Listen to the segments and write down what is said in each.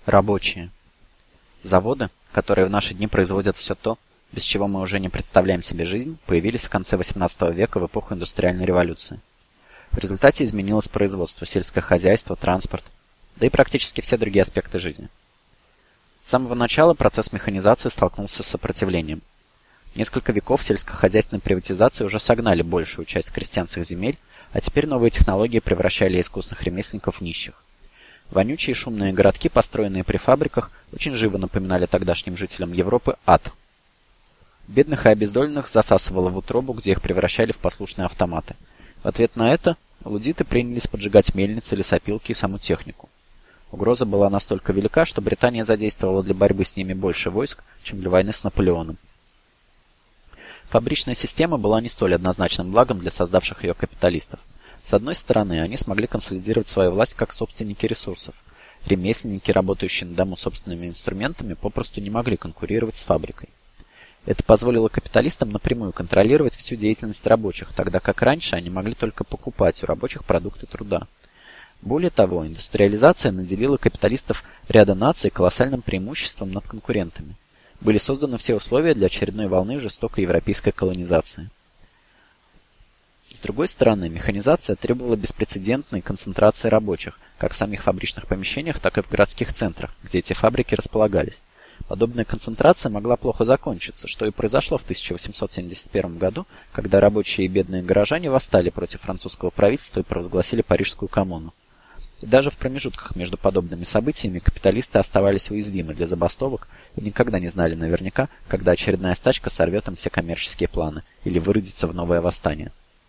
Рабочие. Заводы, которые в наши дни производят все то, без чего мы уже не представляем себе жизнь, появились в конце XVIII века в эпоху индустриальной революции. В результате изменилось производство, сельское хозяйство, транспорт, да и практически все другие аспекты жизни. С самого начала процесс механизации столкнулся с сопротивлением. Несколько веков сельскохозяйственной приватизации уже согнали большую часть крестьянских земель, а теперь новые технологии превращали искусных ремесленников в нищих. Вонючие и шумные городки, построенные при фабриках, очень живо напоминали тогдашним жителям Европы ад. Бедных и обездоленных засасывало в утробу, где их превращали в послушные автоматы. В ответ на это лудиты принялись поджигать мельницы, лесопилки и саму технику. Угроза была настолько велика, что Британия задействовала для борьбы с ними больше войск, чем для войны с Наполеоном. Фабричная система была не столь однозначным благом для создавших ее капиталистов. С одной стороны, они смогли консолидировать свою власть как собственники ресурсов. Ремесленники, работающие на дому собственными инструментами, попросту не могли конкурировать с фабрикой. Это позволило капиталистам напрямую контролировать всю деятельность рабочих, тогда как раньше они могли только покупать у рабочих продукты труда. Более того, индустриализация наделила капиталистов ряда наций колоссальным преимуществом над конкурентами. Были созданы все условия для очередной волны жестокой европейской колонизации. С другой стороны, механизация требовала беспрецедентной концентрации рабочих, как в самих фабричных помещениях, так и в городских центрах, где эти фабрики располагались. Подобная концентрация могла плохо закончиться, что и произошло в 1871 году, когда рабочие и бедные горожане восстали против французского правительства и провозгласили Парижскую коммуну. И даже в промежутках между подобными событиями капиталисты оставались уязвимы для забастовок и никогда не знали наверняка, когда очередная стачка сорвет им все коммерческие планы или выродится в новое восстание.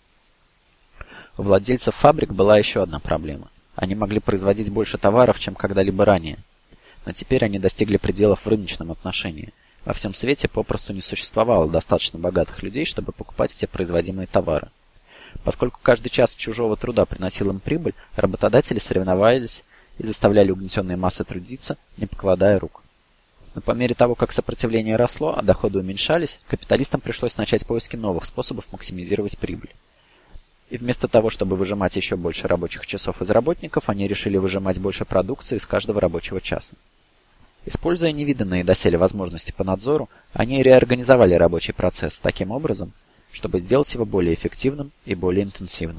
У владельцев фабрик была еще одна проблема. Они могли производить больше товаров, чем когда-либо ранее. Но теперь они достигли пределов в рыночном отношении. Во всем свете попросту не существовало достаточно богатых людей, чтобы покупать все производимые товары. Поскольку каждый час чужого труда приносил им прибыль, работодатели соревновались и заставляли угнетенные массы трудиться, не покладая рук. Но по мере того, как сопротивление росло, а доходы уменьшались, капиталистам пришлось начать поиски новых способов максимизировать прибыль. И вместо того, чтобы выжимать еще больше рабочих часов из работников, они решили выжимать больше продукции из каждого рабочего часа. Используя невиданные доселе возможности по надзору, они реорганизовали рабочий процесс таким образом, чтобы сделать его более эффективным и более интенсивным.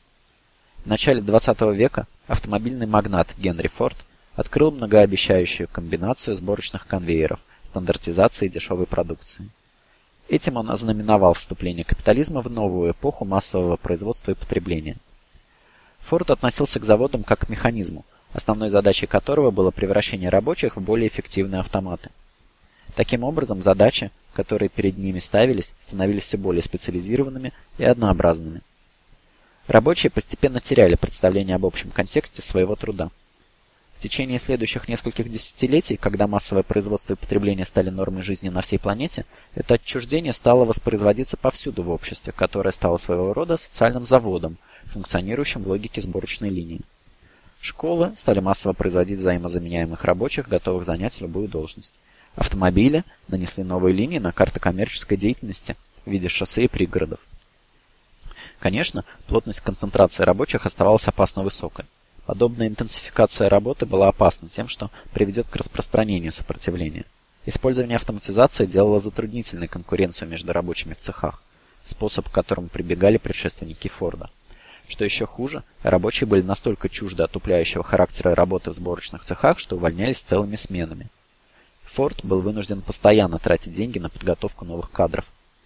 В начале 20 века автомобильный магнат Генри Форд открыл многообещающую комбинацию сборочных конвейеров, стандартизации дешевой продукции. Этим он ознаменовал вступление капитализма в новую эпоху массового производства и потребления. Форд относился к заводам как к механизму, основной задачей которого было превращение рабочих в более эффективные автоматы. Таким образом, задачи, которые перед ними ставились, становились все более специализированными и однообразными. Рабочие постепенно теряли представление об общем контексте своего труда. В течение следующих нескольких десятилетий, когда массовое производство и потребление стали нормой жизни на всей планете, это отчуждение стало воспроизводиться повсюду в обществе, которое стало своего рода социальным заводом, функционирующим в логике сборочной линии. Школы стали массово производить взаимозаменяемых рабочих, готовых занять любую должность. Автомобили нанесли новые линии на карты коммерческой деятельности в виде шоссе и пригородов. Конечно, плотность концентрации рабочих оставалась опасно высокой. Подобная интенсификация работы была опасна тем, что приведет к распространению сопротивления. Использование автоматизации делало затруднительной конкуренцию между рабочими в цехах, способ к которому прибегали предшественники Форда. Что еще хуже, рабочие были настолько чужды отупляющего характера работы в сборочных цехах, что увольнялись целыми сменами. Форд был вынужден постоянно тратить деньги на подготовку новых кадров.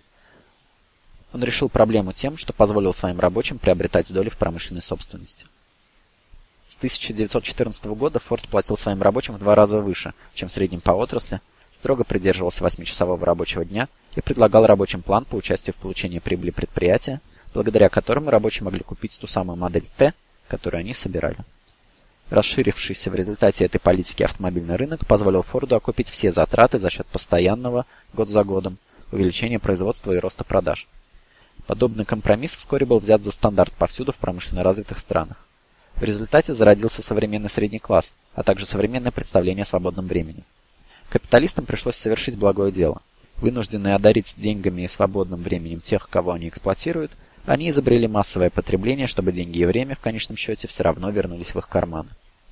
Он решил проблему тем, что позволил своим рабочим приобретать доли в промышленной собственности. С 1914 года Форд платил своим рабочим в 2 раза выше, чем в среднем по отрасли, строго придерживался 8-часового рабочего дня и предлагал рабочим план по участию в получении прибыли предприятия, благодаря которому рабочие могли купить ту самую модель Т, которую они собирали. Расширившийся в результате этой политики автомобильный рынок позволил Форду окупить все затраты за счет постоянного, год за годом, увеличения производства и роста продаж. Подобный компромисс вскоре был взят за стандарт повсюду в промышленно развитых странах. В результате зародился современный средний класс, а также современное представление о свободном времени. Капиталистам пришлось совершить благое дело. Вынужденные одарить деньгами и свободным временем тех, кого они эксплуатируют, они изобрели массовое потребление, чтобы деньги и время в конечном счете все равно вернулись в их карманы.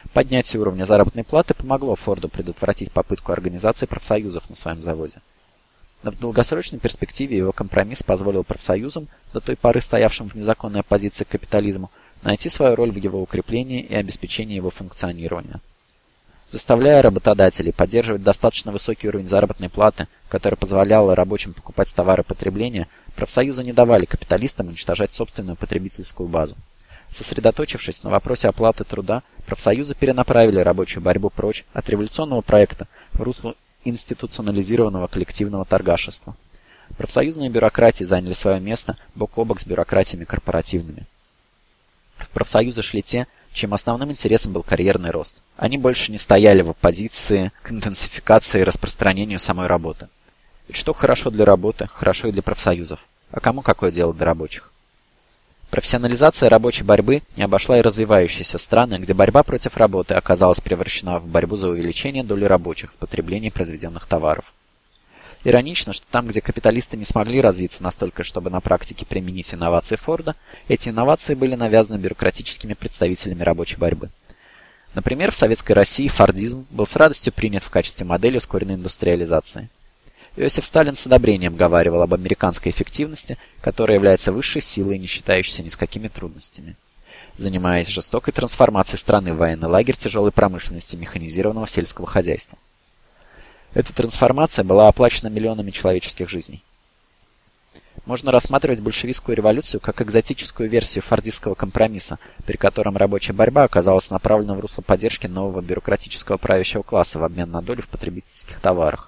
Поднятие уровня заработной платы помогло Форду предотвратить попытку организации профсоюзов на своем заводе. Но в долгосрочной перспективе его компромисс позволил профсоюзам, до той поры стоявшим в незаконной оппозиции к капитализму, найти свою роль в его укреплении и обеспечении его функционирования. Заставляя работодателей поддерживать достаточно высокий уровень заработной платы, который позволял рабочим покупать товары потребления, профсоюзы не давали капиталистам уничтожать собственную потребительскую базу. Сосредоточившись на вопросе оплаты труда, профсоюзы перенаправили рабочую борьбу прочь от революционного проекта в русло институционализированного коллективного торгашества. Профсоюзные бюрократии заняли свое место бок о бок с бюрократиями корпоративными. В профсоюзы шли те, чьим основным интересом был карьерный рост. Они больше не стояли в оппозиции к интенсификации и распространению самой работы. Ведь что хорошо для работы, хорошо и для профсоюзов. А кому какое дело до рабочих? Профессионализация рабочей борьбы не обошла и развивающиеся страны, где борьба против работы оказалась превращена в борьбу за увеличение доли рабочих в потреблении произведенных товаров. Иронично, что там, где капиталисты не смогли развиться настолько, чтобы на практике применить инновации Форда, эти инновации были навязаны бюрократическими представителями рабочей борьбы. Например, в Советской России фордизм был с радостью принят в качестве модели ускоренной индустриализации. Иосиф Сталин с одобрением говаривал об американской эффективности, которая является высшей силой, не считающейся ни с какими трудностями. Занимаясь жестокой трансформацией страны в военный лагерь тяжелой промышленности механизированного сельского хозяйства. Эта трансформация была оплачена миллионами человеческих жизней. Можно рассматривать большевистскую революцию как экзотическую версию фордистского компромисса, при котором рабочая борьба оказалась направлена в русло поддержки нового бюрократического правящего класса в обмен на долю в потребительских товарах.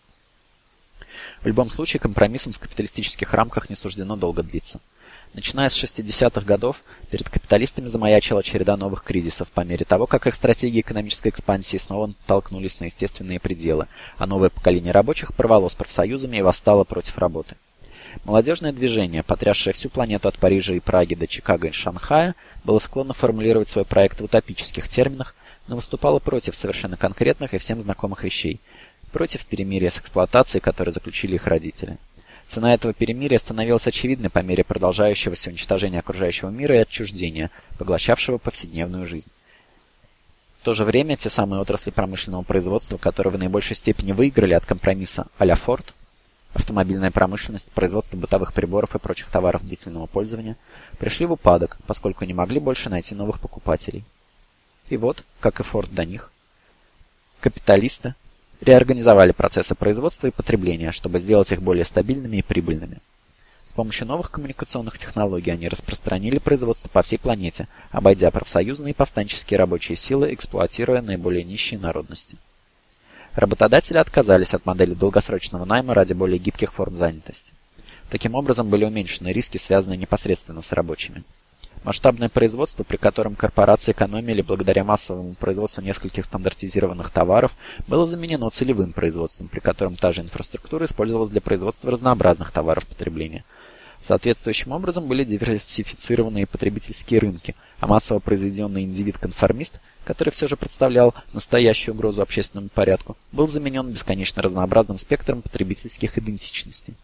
В любом случае, компромиссам в капиталистических рамках не суждено долго длиться. Начиная с 60-х годов, перед капиталистами замаячила череда новых кризисов по мере того, как их стратегии экономической экспансии снова натолкнулись на естественные пределы, а новое поколение рабочих порвало с профсоюзами и восстало против работы. Молодежное движение, потрясшее всю планету от Парижа и Праги до Чикаго и Шанхая, было склонно формулировать свой проект в утопических терминах, но выступало против совершенно конкретных и всем знакомых вещей, против перемирия с эксплуатацией, которое заключили их родители. Цена этого перемирия становилась очевидной по мере продолжающегося уничтожения окружающего мира и отчуждения, поглощавшего повседневную жизнь. В то же время те самые отрасли промышленного производства, которые в наибольшей степени выиграли от компромисса а-ля Форд, автомобильная промышленность, производство бытовых приборов и прочих товаров длительного пользования, пришли в упадок, поскольку не могли больше найти новых покупателей. И вот, как и Форд до них, капиталисты реорганизовали процессы производства и потребления, чтобы сделать их более стабильными и прибыльными. С помощью новых коммуникационных технологий они распространили производство по всей планете, обойдя профсоюзные и повстанческие рабочие силы, эксплуатируя наиболее нищие народности. Работодатели отказались от модели долгосрочного найма ради более гибких форм занятости. Таким образом были уменьшены риски, связанные непосредственно с рабочими. Масштабное производство, при котором корпорации экономили благодаря массовому производству нескольких стандартизированных товаров, было заменено целевым производством, при котором та же инфраструктура использовалась для производства разнообразных товаров потребления. Соответствующим образом были диверсифицированы потребительские рынки, а массово произведенный индивид-конформист, который все же представлял настоящую угрозу общественному порядку, был заменен бесконечно разнообразным спектром потребительских идентичностей.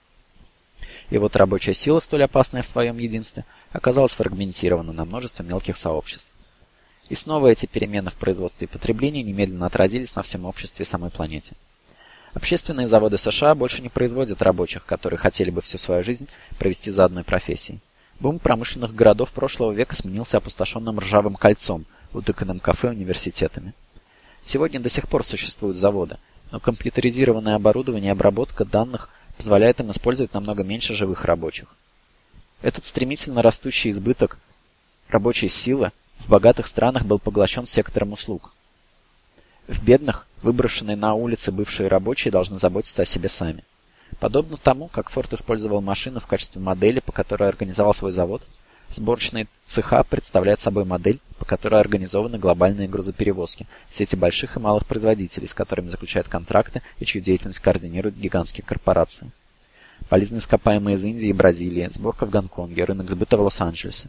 И вот рабочая сила, столь опасная в своем единстве, оказалась фрагментирована на множество мелких сообществ. И снова эти перемены в производстве и потреблении немедленно отразились на всем обществе и самой планете. Общественные заводы США больше не производят рабочих, которые хотели бы всю свою жизнь провести за одной профессией. Бум промышленных городов прошлого века сменился опустошенным ржавым кольцом, утыканным кафе университетами. Сегодня до сих пор существуют заводы, но компьютеризированное оборудование и обработка данных позволяет им использовать намного меньше живых рабочих. Этот стремительно растущий избыток рабочей силы в богатых странах был поглощен сектором услуг. В бедных, выброшенные на улицы бывшие рабочие должны заботиться о себе сами. Подобно тому, как Форд использовал машину в качестве модели, по которой организовал свой завод, сборочные цеха представляют собой модель, по которой организованы глобальные грузоперевозки, сети больших и малых производителей, с которыми заключают контракты и чью деятельность координируют гигантские корпорации. Полезные ископаемые из Индии и Бразилии, сборка в Гонконге, рынок сбыта в Лос-Анджелесе.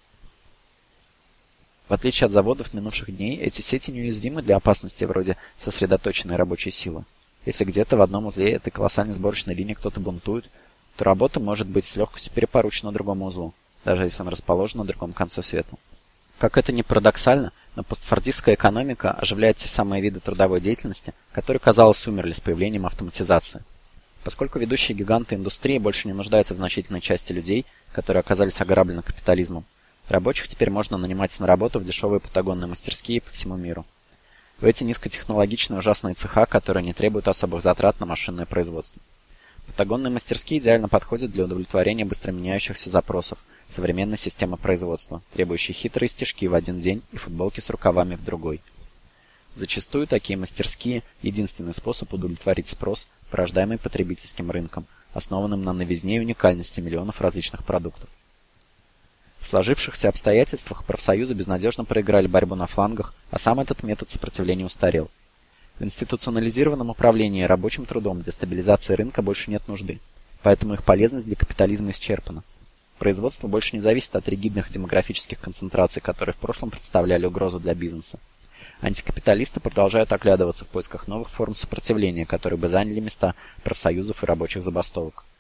В отличие от заводов минувших дней, эти сети неуязвимы для опасностей вроде сосредоточенной рабочей силы. Если где-то в одном узле этой колоссальной сборочной линии кто-то бунтует, то работа может быть с легкостью перепоручена другому узлу, даже если он расположен на другом конце света. Как это ни парадоксально, Но постфордистская экономика оживляет те самые виды трудовой деятельности, которые, казалось, умерли с появлением автоматизации. Поскольку ведущие гиганты индустрии больше не нуждаются в значительной части людей, которые оказались ограблены капитализмом, рабочих теперь можно нанимать на работу в дешевые патагонные мастерские по всему миру. В эти низкотехнологичные ужасные цеха, которые не требуют особых затрат на машинное производство. Патагонные мастерские идеально подходят для удовлетворения быстро меняющихся запросов современной системы производства, требующей хитрые стежки в один день и футболки с рукавами в другой. Зачастую такие мастерские – единственный способ удовлетворить спрос, порождаемый потребительским рынком, основанным на новизне и уникальности миллионов различных продуктов. В сложившихся обстоятельствах профсоюзы безнадежно проиграли борьбу на флангах, а сам этот метод сопротивления устарел. В институционализированном управлении рабочим трудом для стабилизации рынка больше нет нужды, поэтому их полезность для капитализма исчерпана. Производство больше не зависит от ригидных демографических концентраций, которые в прошлом представляли угрозу для бизнеса. Антикапиталисты продолжают оглядываться в поисках новых форм сопротивления, которые бы заняли места профсоюзов и рабочих забастовок.